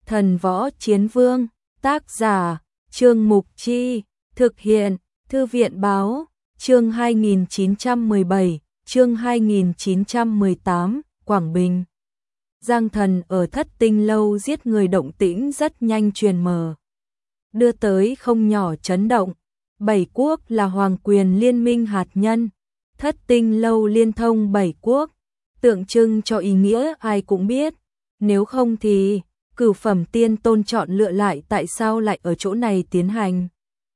Thần Võ Chiến Vương, tác giả, Trương Mục Chi, thực hiện, Thư viện Báo, chương 2917, chương 2918, Quảng Bình. Giang Thần ở Thất Tinh Lâu giết người động tĩnh rất nhanh truyền mờ, đưa tới không nhỏ chấn động. Bảy quốc là hoàng quyền liên minh hạt nhân, Thất Tinh Lâu liên thông bảy quốc, tượng trưng cho ý nghĩa ai cũng biết, nếu không thì cửu phẩm tiên tôn chọn lựa lại tại sao lại ở chỗ này tiến hành.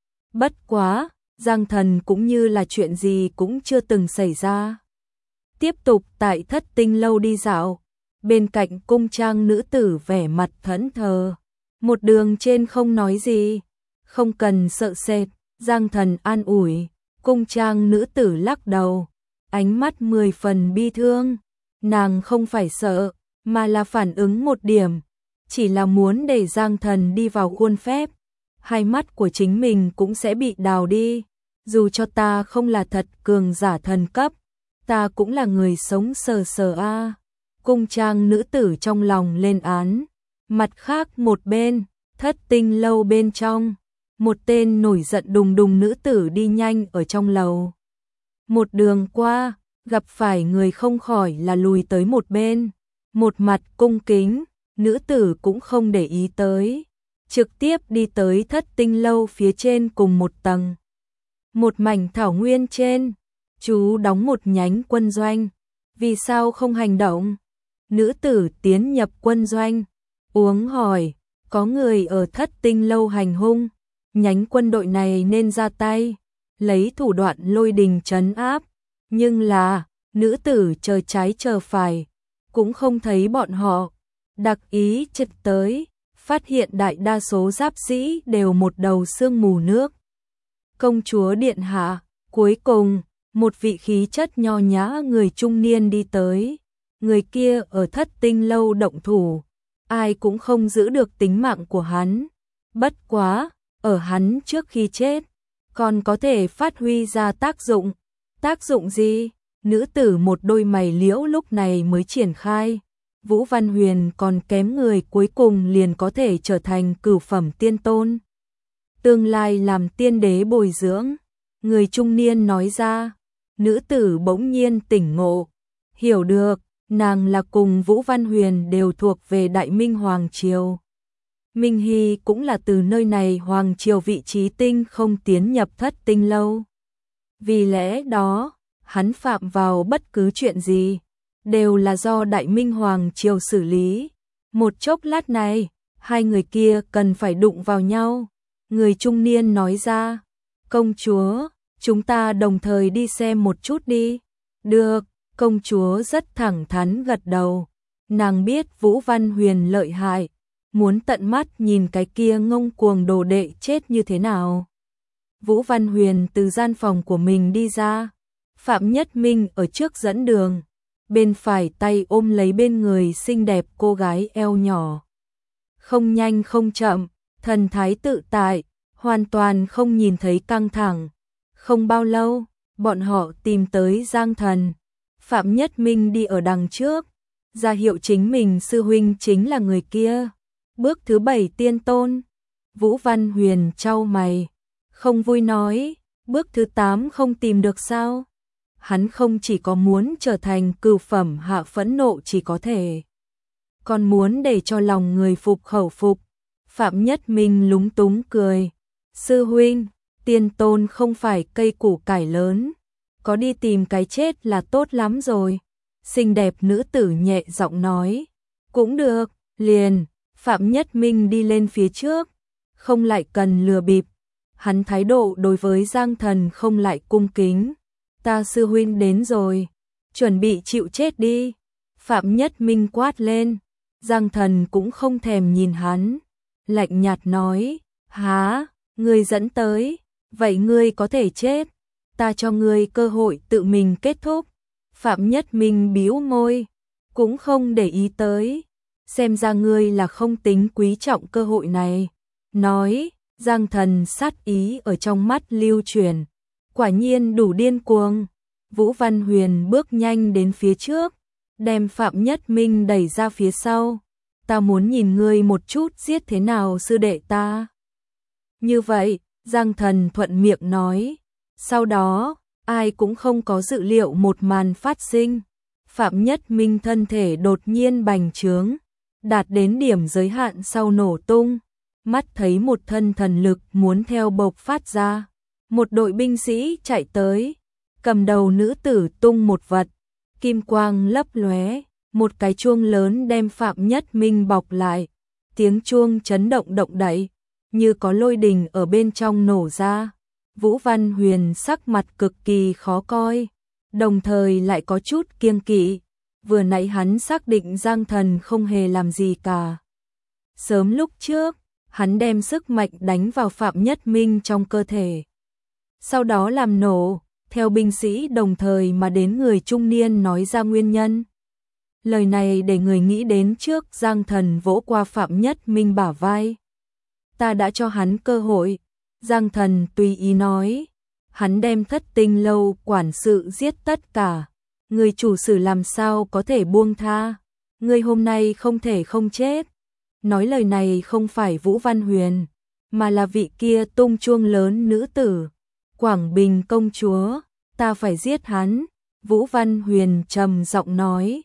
Bất quá, Giang Thần cũng như là chuyện gì cũng chưa từng xảy ra. Tiếp tục tại Thất Tinh Lâu đi dạo, bên cạnh cung trang nữ tử vẻ mặt thẫn thờ, một đường trên không nói gì, không cần sợ sệt. Giang Thần an ủi, cung trang nữ tử lắc đầu, ánh mắt 10 phần bi thương, nàng không phải sợ, mà là phản ứng một điểm, chỉ là muốn để Giang Thần đi vào khuôn phép, hai mắt của chính mình cũng sẽ bị đào đi, dù cho ta không là thật cường giả thần cấp, ta cũng là người sống sờ sờ a. Cung trang nữ tử trong lòng lên án, mặt khác một bên, Thất Tinh Lâu bên trong. Một tên nổi giận đùng đùng nữ tử đi nhanh ở trong lầu. Một đường qua, gặp phải người không khỏi là lùi tới một bên. Một mặt cung kính, nữ tử cũng không để ý tới. Trực tiếp đi tới Thất Tinh Lâu phía trên cùng một tầng. Một mảnh thảo nguyên trên, chú đóng một nhánh quân doanh. Vì sao không hành động? Nữ tử tiến nhập quân doanh. Uống hỏi, có người ở Thất Tinh Lâu hành hung. Nhánh quân đội này nên ra tay, lấy thủ đoạn lôi đình trấn áp, nhưng là, nữ tử chờ trái chờ phải, cũng không thấy bọn họ, đặc ý chực tới, phát hiện đại đa số giáp sĩ đều một đầu sương mù nước. Công chúa điện hạ, cuối cùng, một vị khí chất nho nhã người trung niên đi tới, người kia ở Thất Tinh Lâu động thủ, ai cũng không giữ được tính mạng của hắn, bất quá. Ở hắn trước khi chết, còn có thể phát huy ra tác dụng. Tác dụng gì? Nữ tử một đôi mày liễu lúc này mới triển khai. Vũ Văn Huyền còn kém người cuối cùng liền có thể trở thành cửu phẩm tiên tôn. Tương lai làm tiên đế bồi dưỡng. Người trung niên nói ra. Nữ tử bỗng nhiên tỉnh ngộ. Hiểu được, nàng là cùng Vũ Văn Huyền đều thuộc về Đại Minh Hoàng Triều. Minh Hy cũng là từ nơi này Hoàng Triều vị trí tinh không tiến nhập Thất Tinh Lâu. Vì lẽ đó, hắn phạm vào bất cứ chuyện gì, đều là do Đại Minh Hoàng Triều xử lý. Một chốc lát này, hai người kia cần phải đụng vào nhau. Người trung niên nói ra, công chúa, chúng ta đồng thời đi xem một chút đi. Được, công chúa rất thẳng thắn gật đầu. Nàng biết Vũ Văn Huyền lợi hại. Muốn tận mắt nhìn cái kia ngông cuồng đồ đệ chết như thế nào. Vũ Văn Huyền từ gian phòng của mình đi ra. Phạm Nhất Minh ở trước dẫn đường. Bên phải tay ôm lấy bên người xinh đẹp cô gái eo nhỏ. Không nhanh không chậm, thần thái tự tại, hoàn toàn không nhìn thấy căng thẳng. Không bao lâu, bọn họ tìm tới Giang Thần. Phạm Nhất Minh đi ở đằng trước. Ra hiệu chính mình sư huynh chính là người kia. Bước thứ 7 tiên tôn. Vũ Văn Huyền chau mày, không vui nói, bước thứ 8 không tìm được sao? Hắn không chỉ có muốn trở thành cửu phẩm hạ phẫn nộ chỉ có thể, còn muốn để cho lòng người phục khẩu phục. Phạm Nhất Minh lúng túng cười, sư huynh, tiên tôn không phải cây củ cải lớn, có đi tìm cái chết là tốt lắm rồi. Xinh đẹp nữ tử nhẹ giọng nói, cũng được, liền. Phạm Nhất Minh đi lên phía trước, không lại cần lừa bịp. Hắn thái độ đối với Giang Thần không lại cung kính. Ta sư huynh đến rồi, chuẩn bị chịu chết đi. Phạm Nhất Minh quát lên. Giang Thần cũng không thèm nhìn hắn, lạnh nhạt nói, há, ngươi dẫn tới, vậy ngươi có thể chết. Ta cho ngươi cơ hội tự mình kết thúc. Phạm Nhất Minh bĩu môi, cũng không để ý tới. Xem ra ngươi là không tính quý trọng cơ hội này. Nói, Giang Thần sát ý ở trong mắt lưu truyền. Quả nhiên đủ điên cuồng. Vũ Văn Huyền bước nhanh đến phía trước, đem Phạm Nhất Minh đẩy ra phía sau. ta muốn nhìn ngươi một chút giết thế nào sư đệ ta. Như vậy, Giang Thần thuận miệng nói. Sau đó, ai cũng không có dự liệu một màn phát sinh. Phạm Nhất Minh thân thể đột nhiên bành trướng, đạt đến điểm giới hạn sau nổ tung. Mắt thấy một thân thần lực muốn theo bộc phát ra. Một đội binh sĩ chạy tới, cầm đầu nữ tử tung một vật, kim quang lấp lóe, một cái chuông lớn đem Phạm Nhất Minh bọc lại. Tiếng chuông chấn động động đậy, như có lôi đình ở bên trong nổ ra. Vũ Văn Huyền sắc mặt cực kỳ khó coi, đồng thời lại có chút kiêng kỵ. Vừa nãy hắn xác định Giang Thần không hề làm gì cả. Sớm lúc trước, hắn đem sức mạnh đánh vào Phạm Nhất Minh trong cơ thể. Sau đó làm nổ, theo binh sĩ đồng thời mà đến người trung niên nói ra nguyên nhân. Lời này để người nghĩ đến trước Giang Thần vỗ qua Phạm Nhất Minh bả vai. Ta đã cho hắn cơ hội. Giang Thần tùy ý nói. Hắn đem Thất Tinh lâu quản sự giết tất cả. Người chủ sử làm sao có thể buông tha. Người hôm nay không thể không chết. Nói lời này không phải Vũ Văn Huyền, mà là vị kia tung chuông lớn nữ tử. Quảng Bình công chúa, ta phải giết hắn. Vũ Văn Huyền trầm giọng nói.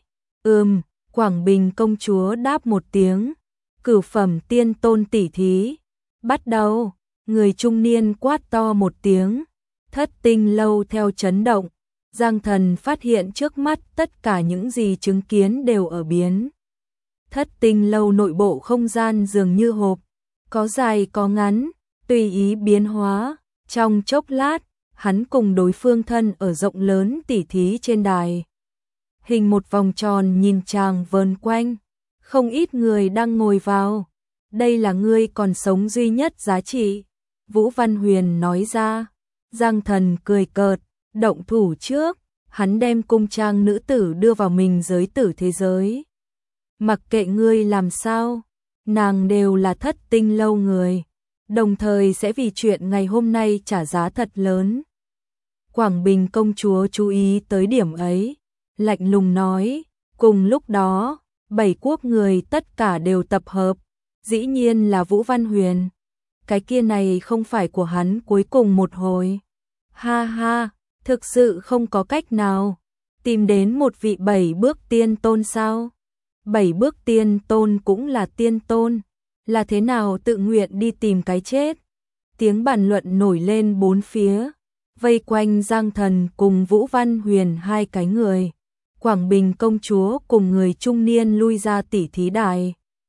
Quảng Bình công chúa đáp một tiếng. Cửu phẩm tiên tôn tỷ thí. Bắt đầu, người trung niên quát to một tiếng. Thất Tinh lâu theo chấn động. Giang Thần phát hiện trước mắt tất cả những gì chứng kiến đều ở biến. Thất Tinh lâu nội bộ không gian dường như hộp, có dài có ngắn, tùy ý biến hóa. Trong chốc lát, hắn cùng đối phương thân ở rộng lớn tỉ thí trên đài. Hình một vòng tròn nhìn chàng vờn quanh, không ít người đang ngồi vào. Đây là ngươi còn sống duy nhất giá trị. Vũ Văn Huyền nói ra. Giang Thần cười cợt, động thủ trước, hắn đem cung trang nữ tử đưa vào mình giới tử thế giới. Mặc kệ ngươi làm sao, nàng đều là Thất Tinh lâu người, đồng thời sẽ vì chuyện ngày hôm nay trả giá thật lớn. Quảng Bình công chúa chú ý tới điểm ấy, lạnh lùng nói. Cùng lúc đó, 7 quốc người tất cả đều tập hợp, dĩ nhiên là Vũ Văn Huyền. Cái kia này không phải của hắn cuối cùng một hồi. Ha ha, thực sự không có cách nào. Tìm đến một vị 7 bước tiên tôn sao? 7 bước tiên tôn cũng là tiên tôn. Là thế nào tự nguyện đi tìm cái chết? Tiếng bàn luận nổi lên bốn phía. Vây quanh Giang Thần cùng Vũ Văn Huyền hai cái người. Quảng Bình công chúa cùng người trung niên lui ra tỉ thí đài.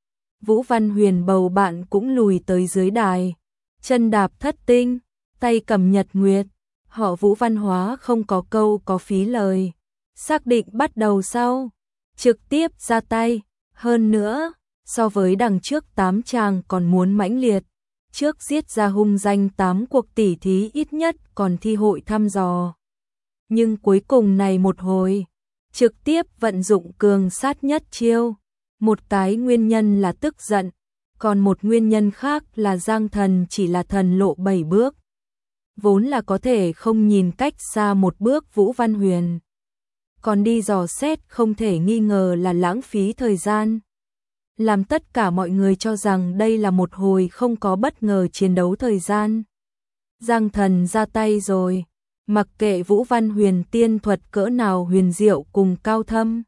Vũ Văn Huyền bầu bạn cũng lùi tới dưới đài. Chân đạp thất tinh, tay cầm nhật nguyệt. Họ Vũ văn hóa không có câu có phí lời. Xác định bắt đầu sau. Trực tiếp ra tay. Hơn nữa, so với đằng trước 8 chàng còn muốn mãnh liệt. Trước giết ra hung danh 8 cuộc tỉ thí ít nhất còn thi hội thăm dò. Nhưng cuối cùng này một hồi, trực tiếp vận dụng cường sát nhất chiêu. Một cái nguyên nhân là tức giận, còn một nguyên nhân khác là Giang Thần chỉ là thần lộ 7 bước. Vốn là có thể không nhìn cách xa một bước Vũ Văn Huyền. Còn đi dò xét không thể nghi ngờ là lãng phí thời gian. Làm tất cả mọi người cho rằng đây là một hồi không có bất ngờ chiến đấu thời gian. Giang Thần ra tay rồi, mặc kệ Vũ Văn Huyền tiên thuật cỡ nào huyền diệu cùng cao thâm.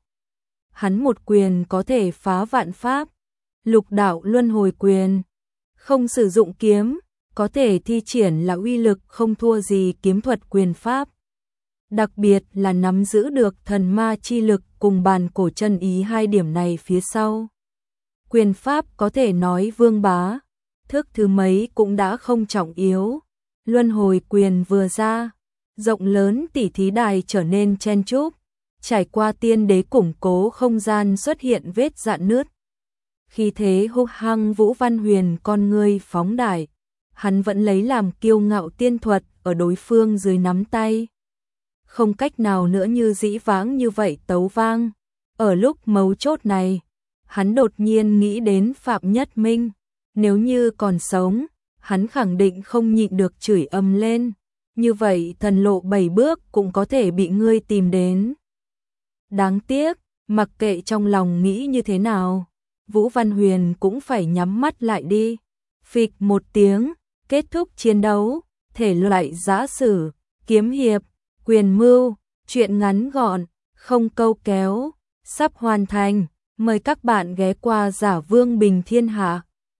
Hắn một quyền có thể phá vạn pháp, lục đạo luân hồi quyền. Không sử dụng kiếm, có thể thi triển là uy lực không thua gì kiếm thuật quyền pháp. Đặc biệt là nắm giữ được thần ma chi lực cùng bàn cổ chân ý hai điểm này phía sau. Quyền pháp có thể nói vương bá, thức thứ mấy cũng đã không trọng yếu. Luân hồi quyền vừa ra, rộng lớn tỉ thí đài trở nên chen chúc. Trải qua tiên đế củng cố không gian xuất hiện vết rạn nứt. Khi thế hung hăng Vũ Văn Huyền con ngươi phóng đại. Hắn vẫn lấy làm kiêu ngạo tiên thuật ở đối phương dưới nắm tay. Không cách nào nữa như dĩ vãng như vậy tấu vang. Ở lúc mấu chốt này, hắn đột nhiên nghĩ đến Phạm Nhất Minh. Nếu như còn sống, hắn khẳng định không nhịn được chửi ầm lên. Như vậy thần lộ 7 bước cũng có thể bị ngươi tìm đến. Đáng tiếc, mặc kệ trong lòng nghĩ như thế nào, Vũ Văn Huyền cũng phải nhắm mắt lại đi. Phịch một tiếng, kết thúc chiến đấu, thể loại giã sử, kiếm hiệp, quyền mưu, truyện ngắn gọn, không câu kéo, sắp hoàn thành. Mời các bạn ghé qua Giả Vương Bình Thiên Hạ.